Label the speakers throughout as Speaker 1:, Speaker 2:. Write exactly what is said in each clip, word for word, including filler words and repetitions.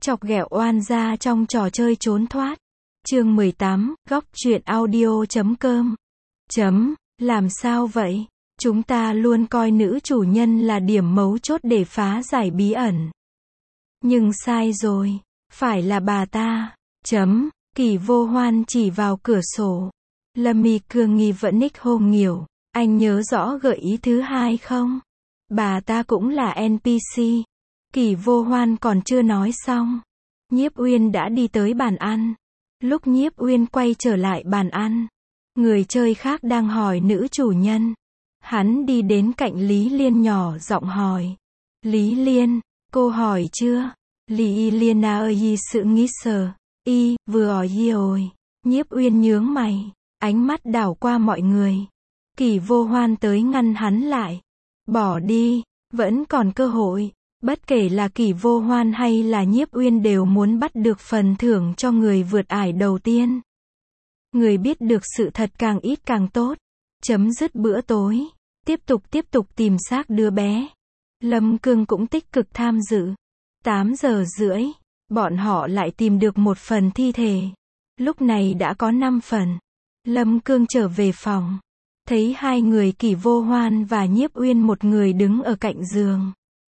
Speaker 1: Chọc ghẹo oan gia trong trò chơi trốn thoát. Chương mười tám, góc truyện audio chấm com. Chấm, làm sao vậy? Chúng ta luôn coi nữ chủ nhân là điểm mấu chốt để phá giải bí ẩn. Nhưng sai rồi, phải là bà ta. Chấm, Kỳ Vô Hoan chỉ vào cửa sổ. Lâm Mi Cương nghi vẫn ních hôn nhiều. Anh nhớ rõ gợi ý thứ hai không? Bà ta cũng là en pê xê. Kỳ Vô Hoan còn chưa nói xong. Nhiếp Uyên đã đi tới bàn ăn. Lúc Nhiếp Uyên quay trở lại bàn ăn, người chơi khác đang hỏi nữ chủ nhân. Hắn đi đến cạnh Lý Liên nhỏ giọng hỏi. Lý Liên, cô hỏi chưa? Lý Liên à ơi sự nghĩ sờ. Y, vừa hỏi rồi. Nhiếp Uyên nhướng mày, ánh mắt đảo qua mọi người. Kỳ Vô Hoan tới ngăn hắn lại. Bỏ đi, vẫn còn cơ hội. Bất kể là Kỳ Vô Hoan hay là Nhiếp Uyên đều muốn bắt được phần thưởng cho người vượt ải đầu tiên. Người biết được sự thật càng ít càng tốt. Chấm dứt bữa tối. Tiếp tục tiếp tục tìm xác đứa bé. Lâm Cương cũng tích cực tham dự. tám giờ rưỡi, bọn họ lại tìm được một phần thi thể. Lúc này đã có năm phần. Lâm Cương trở về phòng. Thấy hai người Kỳ Vô Hoan và Nhiếp Uyên, một người đứng ở cạnh giường.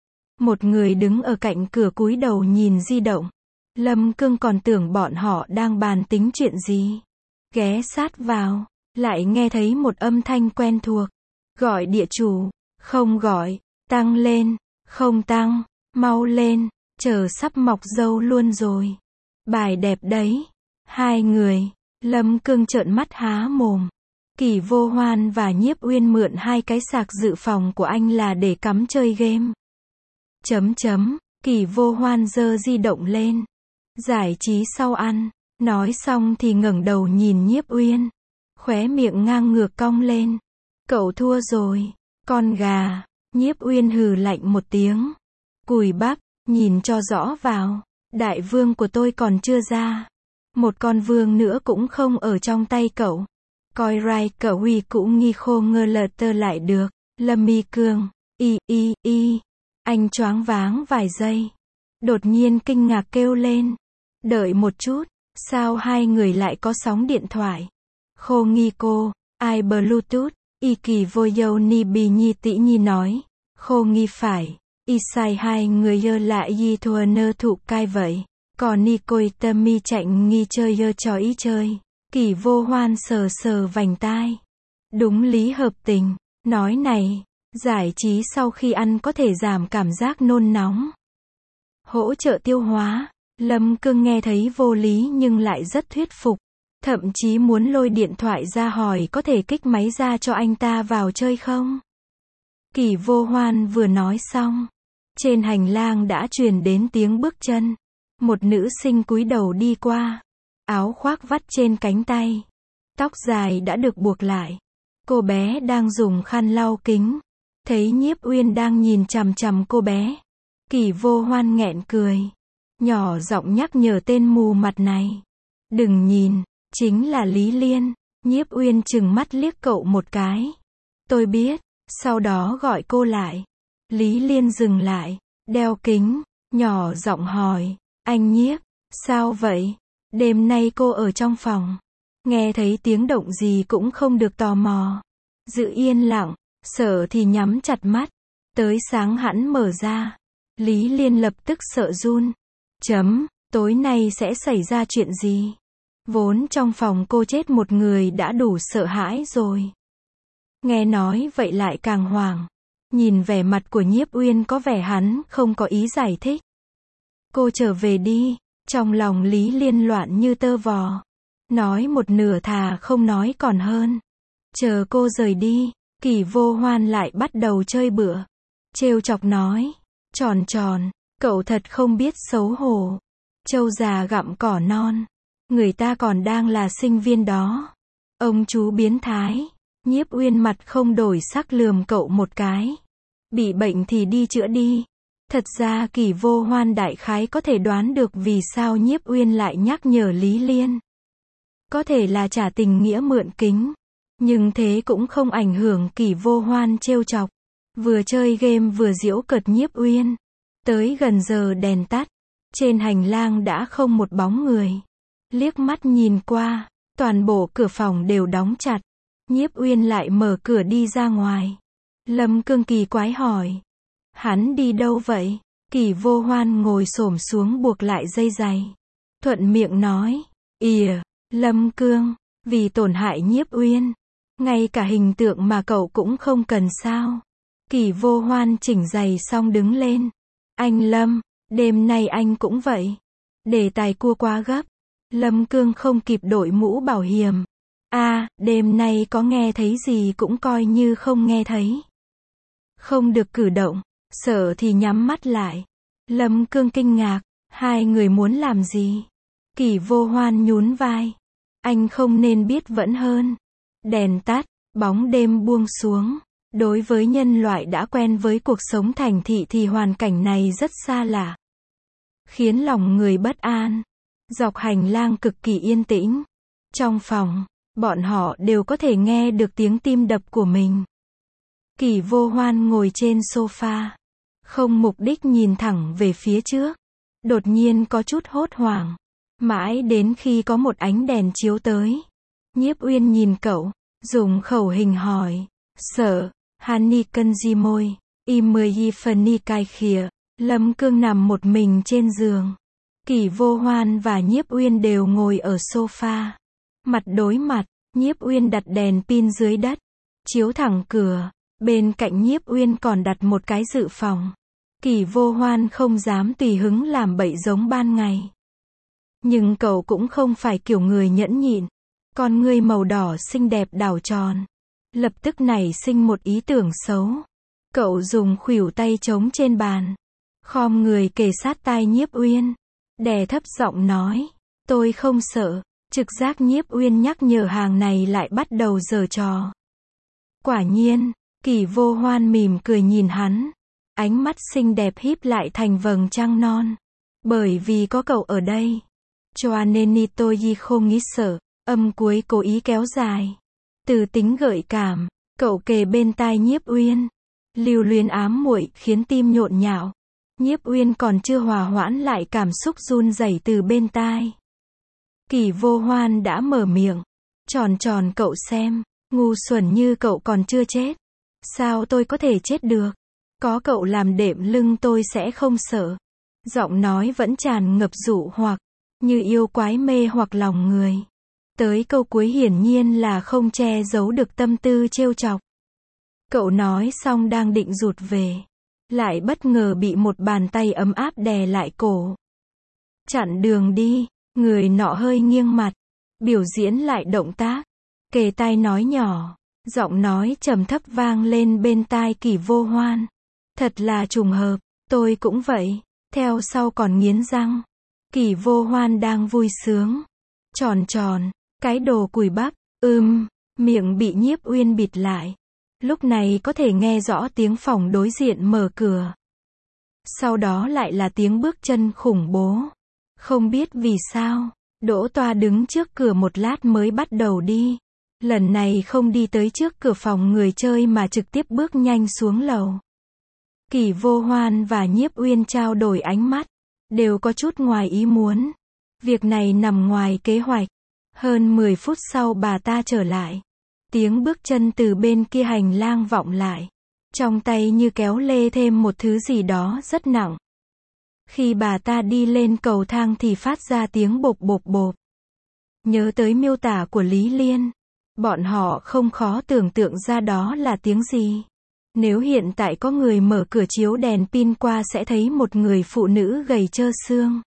Speaker 1: Một người đứng ở cạnh cửa cúi đầu nhìn di động. Lâm Cương còn tưởng bọn họ đang bàn tính chuyện gì. Ghé sát vào, lại nghe thấy một âm thanh quen thuộc. Gọi địa chủ, không gọi, tăng lên, không tăng, mau lên, chờ sắp mọc râu luôn rồi. Bài đẹp đấy. Hai người, Lâm Cương trợn mắt há mồm. Kỳ Vô Hoan và Nhiếp Uyên mượn hai cái sạc dự phòng của anh là để cắm chơi game. Chấm chấm, Kỳ Vô Hoan giơ di động lên. Giải trí sau ăn. Nói xong thì ngẩng đầu nhìn Nhiếp Uyên. Khóe miệng ngang ngược cong lên. Cậu thua rồi, con gà. Nhiếp Uyên hừ lạnh một tiếng. Cùi bắp, nhìn cho rõ vào. Đại vương của tôi còn chưa ra. Một con vương nữa cũng không ở trong tay cậu. Coi rai cậu huy cũng nghi khô ngơ lờ tơ lại được. Lâm Mi Cương, y y y. Anh choáng váng vài giây. Đột nhiên kinh ngạc kêu lên. Đợi một chút, sao hai người lại có sóng điện thoại? Khô nghi cô, ai Bluetooth, y Kỳ Vô Dâu Ni Bì Nhi Tĩ Nhi nói. Khô nghi phải, y sai hai người dơ lại y thua nơ thụ cai vậy. Còn ni côi tâm mi chạnh nghi chơi dơ cho ý chơi. Kỳ Vô Hoan sờ sờ vành tai. Đúng lý hợp tình, nói này. Giải trí sau khi ăn có thể giảm cảm giác nôn nóng. Hỗ trợ tiêu hóa. Lâm Cương nghe thấy vô lý nhưng lại rất thuyết phục. Thậm chí muốn lôi điện thoại ra hỏi có thể kích máy ra cho anh ta vào chơi không. Kỳ Vô Hoan vừa nói xong. Trên hành lang đã truyền đến tiếng bước chân. Một nữ sinh cúi đầu đi qua. Áo khoác vắt trên cánh tay. Tóc dài đã được buộc lại. Cô bé đang dùng khăn lau kính. Thấy Nhiếp Uyên đang nhìn chằm chằm cô bé. Kỳ Vô Hoan nghẹn cười. Nhỏ giọng nhắc nhở tên mù mặt này. Đừng nhìn, chính là Lý Liên. Nhiếp Uyên chừng mắt liếc cậu một cái. Tôi biết, sau đó gọi cô lại. Lý Liên dừng lại, đeo kính, nhỏ giọng hỏi. Anh Nhiếp, sao vậy? Đêm nay cô ở trong phòng. Nghe thấy tiếng động gì cũng không được tò mò. Giữ yên lặng. Sợ thì nhắm chặt mắt. Tới sáng hẳn mở ra. Lý Liên lập tức sợ run. Chấm, tối nay sẽ xảy ra chuyện gì? Vốn trong phòng cô chết một người đã đủ sợ hãi rồi. Nghe nói vậy lại càng hoảng. Nhìn vẻ mặt của Nhiếp Uyên có vẻ hắn không có ý giải thích. Cô trở về đi. Trong lòng Lý Liên loạn như tơ vò. Nói một nửa thà không nói còn hơn. Chờ cô rời đi. Kỳ Vô Hoan lại bắt đầu chơi bữa. Trêu chọc nói. Tròn tròn, cậu thật không biết xấu hổ. Trâu già gặm cỏ non. Người ta còn đang là sinh viên đó. Ông chú biến thái. Nhiếp Uyên mặt không đổi sắc lườm cậu một cái. Bị bệnh thì đi chữa đi. Thật ra Kỳ Vô Hoan đại khái có thể đoán được vì sao Nhiếp Uyên lại nhắc nhở Lý Liên. Có thể là trả tình nghĩa mượn kính. Nhưng thế cũng không ảnh hưởng Kỳ Vô Hoan trêu chọc. Vừa chơi game vừa giễu cợt Nhiếp Uyên. Tới gần giờ đèn tắt. Trên hành lang đã không một bóng người. Liếc mắt nhìn qua, toàn bộ cửa phòng đều đóng chặt. Nhiếp Uyên lại mở cửa đi ra ngoài. Lâm Cương kỳ quái hỏi. Hắn đi đâu vậy? Kỷ Vô Hoan ngồi xổm xuống buộc lại dây giày. Thuận miệng nói. Ìa, Lâm Cương, vì tổn hại Nhiếp Uyên. Ngay cả hình tượng mà cậu cũng không cần sao? Kỷ Vô Hoan chỉnh giày xong đứng lên. Anh Lâm, đêm nay anh cũng vậy. Đề tài cua quá gấp. Lâm Cương không kịp đội mũ bảo hiểm. À, đêm nay có nghe thấy gì cũng coi như không nghe thấy. Không được cử động, sợ thì nhắm mắt lại. Lâm Cương kinh ngạc, hai người muốn làm gì? Kỷ Vô Hoan nhún vai. Anh không nên biết vẫn hơn. Đèn tắt, bóng đêm buông xuống. Đối với nhân loại đã quen với cuộc sống thành thị thì hoàn cảnh này rất xa lạ. Khiến lòng người bất an. Dọc hành lang cực kỳ yên tĩnh. Trong phòng, bọn họ đều có thể nghe được tiếng tim đập của mình. Kỷ Vô Hoan ngồi trên sofa. Không mục đích nhìn thẳng về phía trước. Đột nhiên có chút hốt hoảng. Mãi đến khi có một ánh đèn chiếu tới. Nhiếp Uyên nhìn cậu, dùng khẩu hình hỏi. Sợ, Hani cân di môi, im mười y phần cai khìa. Lâm Cương nằm một mình trên giường. Kỷ Vô Hoan và Nhiếp Uyên đều ngồi ở sofa. Mặt đối mặt, Nhiếp Uyên đặt đèn pin dưới đất. Chiếu thẳng cửa. Bên cạnh Nhiếp Uyên còn đặt một cái dự phòng. Kỷ Vô Hoan không dám tùy hứng làm bậy giống ban ngày. Nhưng cậu cũng không phải kiểu người nhẫn nhịn. Con ngươi màu đỏ xinh đẹp đảo tròn. Lập tức nảy sinh một ý tưởng xấu. Cậu dùng khuỷu tay trống trên bàn. Khom người kề sát tai Nhiếp Uyên. Đè thấp giọng nói. Tôi không sợ. Trực giác Nhiếp Uyên nhắc nhở hàng này lại bắt đầu giở trò. Quả nhiên, Kỷ Vô Hoan mỉm cười nhìn hắn. Ánh mắt xinh đẹp híp lại thành vầng trăng non. Bởi vì có cậu ở đây. Cho nên tôi không nghĩ sợ. Âm cuối cố ý kéo dài. Từ tính gợi cảm, cậu kề bên tai Nhiếp Uyên. Lưu luyến ám muội khiến tim nhộn nhạo. Nhiếp Uyên còn chưa hòa hoãn lại cảm xúc run rẩy từ bên tai. Kỷ Vô Hoan đã mở miệng. Tròn tròn cậu xem, ngu xuẩn như cậu còn chưa chết. Sao tôi có thể chết được? Có cậu làm đệm lưng tôi sẽ không sợ. Giọng nói vẫn tràn ngập dụ hoặc, như yêu quái mê hoặc lòng người. Tới câu cuối hiển nhiên là không che giấu được tâm tư trêu chọc. Cậu nói xong đang định rụt về. Lại bất ngờ bị một bàn tay ấm áp đè lại cổ. Chặn đường đi, người nọ hơi nghiêng mặt. Biểu diễn lại động tác. Kề tai nói nhỏ. Giọng nói trầm thấp vang lên bên tai Kỷ Vô Hoan. Thật là trùng hợp, tôi cũng vậy. Theo sau còn nghiến răng. Kỷ Vô Hoan đang vui sướng. Tròn tròn, cái đồ cùi bắp, ưm, miệng bị Nhiếp Uyên bịt lại. Lúc này có thể nghe rõ tiếng phòng đối diện mở cửa. Sau đó lại là tiếng bước chân khủng bố. Không biết vì sao, Đỗ Toa đứng trước cửa một lát mới bắt đầu đi. Lần này không đi tới trước cửa phòng người chơi mà trực tiếp bước nhanh xuống lầu. Kỷ Vô Hoan và Nhiếp Uyên trao đổi ánh mắt. Đều có chút ngoài ý muốn. Việc này nằm ngoài kế hoạch. Hơn mười phút sau bà ta trở lại. Tiếng bước chân từ bên kia hành lang vọng lại. Trong tay như kéo lê thêm một thứ gì đó rất nặng. Khi bà ta đi lên cầu thang thì phát ra tiếng bộp bộp bộp. Nhớ tới miêu tả của Lý Liên. Bọn họ không khó tưởng tượng ra đó là tiếng gì. Nếu hiện tại có người mở cửa chiếu đèn pin qua sẽ thấy một người phụ nữ gầy trơ xương.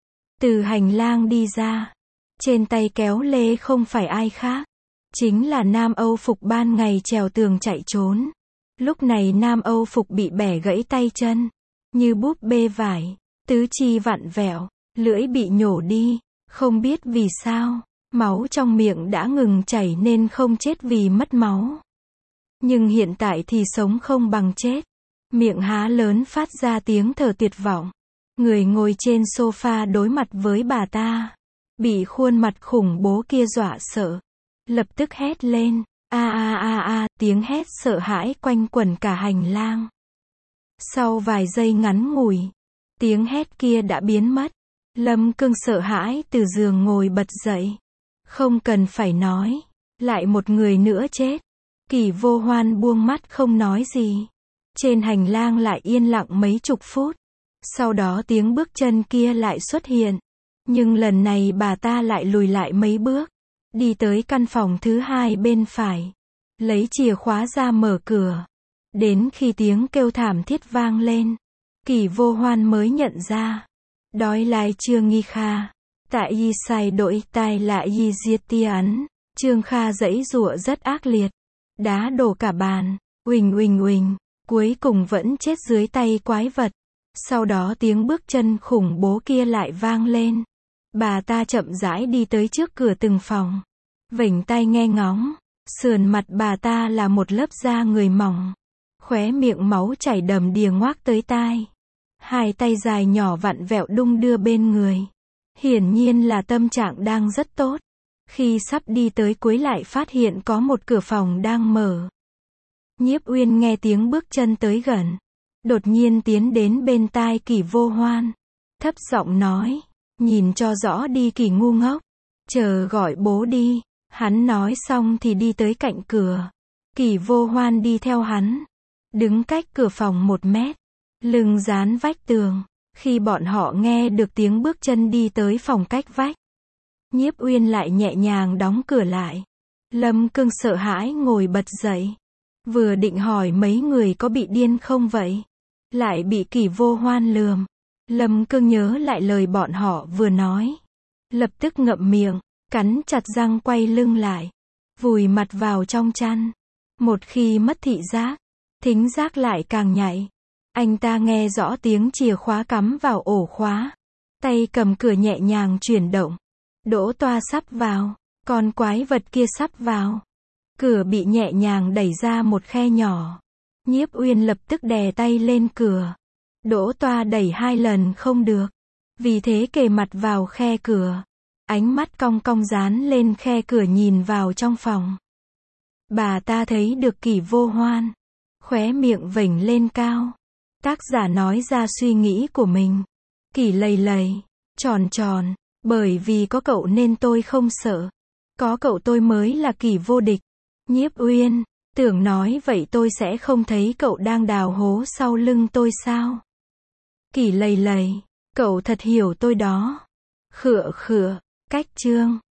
Speaker 1: Từ hành lang đi ra. Trên tay kéo lê không phải ai khác. Chính là Nam Âu Phục ban ngày trèo tường chạy trốn. Lúc này Nam Âu Phục bị bẻ gãy tay chân. Như búp bê vải. Tứ chi vặn vẹo. Lưỡi bị nhổ đi. Không biết vì sao. Máu trong miệng đã ngừng chảy nên không chết vì mất máu. Nhưng hiện tại thì sống không bằng chết. Miệng há lớn phát ra tiếng thở tuyệt vọng. Người ngồi trên sofa đối mặt với bà ta. Bị khuôn mặt khủng bố kia dọa sợ. Lập tức hét lên. A a a a, tiếng hét sợ hãi quanh quẩn cả hành lang. Sau vài giây ngắn ngủi, tiếng hét kia đã biến mất. Lâm Cương sợ hãi từ giường ngồi bật dậy. Không cần phải nói. Lại một người nữa chết. Kỷ Vô Hoan buông mắt không nói gì. Trên hành lang lại yên lặng mấy chục phút. Sau đó tiếng bước chân kia lại xuất hiện. Nhưng lần này bà ta lại lùi lại mấy bước. Đi tới căn phòng thứ hai bên phải. Lấy chìa khóa ra mở cửa. Đến khi tiếng kêu thảm thiết vang lên. Kỷ Vô Hoan mới nhận ra. Đói lại chưa nghi kha. Tại y sai đội tai lại y diệt tián. Trương Kha giãy giụa rất ác liệt. Đá đổ cả bàn. Uỳnh uỳnh uỳnh. Cuối cùng vẫn chết dưới tay quái vật. Sau đó tiếng bước chân khủng bố kia lại vang lên. Bà ta chậm rãi đi tới trước cửa từng phòng. Vểnh tai nghe ngóng. Sườn mặt bà ta là một lớp da người mỏng. Khóe miệng máu chảy đầm đìa ngoác tới tai. Hai tay dài nhỏ vặn vẹo đung đưa bên người. Hiển nhiên là tâm trạng đang rất tốt. Khi sắp đi tới cuối lại phát hiện có một cửa phòng đang mở. Nhiếp Uyên nghe tiếng bước chân tới gần. Đột nhiên tiến đến bên tai Kỷ Vô Hoan. Thấp giọng nói. Nhìn cho rõ đi Kỷ ngu ngốc. Chờ gọi bố đi. Hắn nói xong thì đi tới cạnh cửa. Kỷ Vô Hoan đi theo hắn. Đứng cách cửa phòng một mét. Lưng dán vách tường. Khi bọn họ nghe được tiếng bước chân đi tới phòng cách vách. Nhiếp Uyên lại nhẹ nhàng đóng cửa lại. Lâm Cương sợ hãi ngồi bật dậy. Vừa định hỏi mấy người có bị điên không vậy. Lại bị Kỷ Vô Hoan lườm. Lâm Cương nhớ lại lời bọn họ vừa nói. Lập tức ngậm miệng. Cắn chặt răng quay lưng lại. Vùi mặt vào trong chăn. Một khi mất thị giác. Thính giác lại càng nhạy. Anh ta nghe rõ tiếng chìa khóa cắm vào ổ khóa. Tay cầm cửa nhẹ nhàng chuyển động. Đỗ Toa sắp vào. Con quái vật kia sắp vào. Cửa bị nhẹ nhàng đẩy ra một khe nhỏ. Nhiếp Uyên lập tức đè tay lên cửa. Đỗ Toa đẩy hai lần không được. Vì thế kề mặt vào khe cửa. Ánh mắt cong cong dán lên khe cửa nhìn vào trong phòng. Bà ta thấy được Kỷ Vô Hoan. Khóe miệng vểnh lên cao. Tác giả nói ra suy nghĩ của mình. Kỷ lầy lầy. Tròn tròn. Bởi vì có cậu nên tôi không sợ. Có cậu tôi mới là Kỷ vô địch. Nhiếp Uyên. Tưởng nói vậy tôi sẽ không thấy cậu đang đào hố sau lưng tôi sao? Kỷ lầy lầy. Cậu thật hiểu tôi đó. Khựa khựa. Cách chương.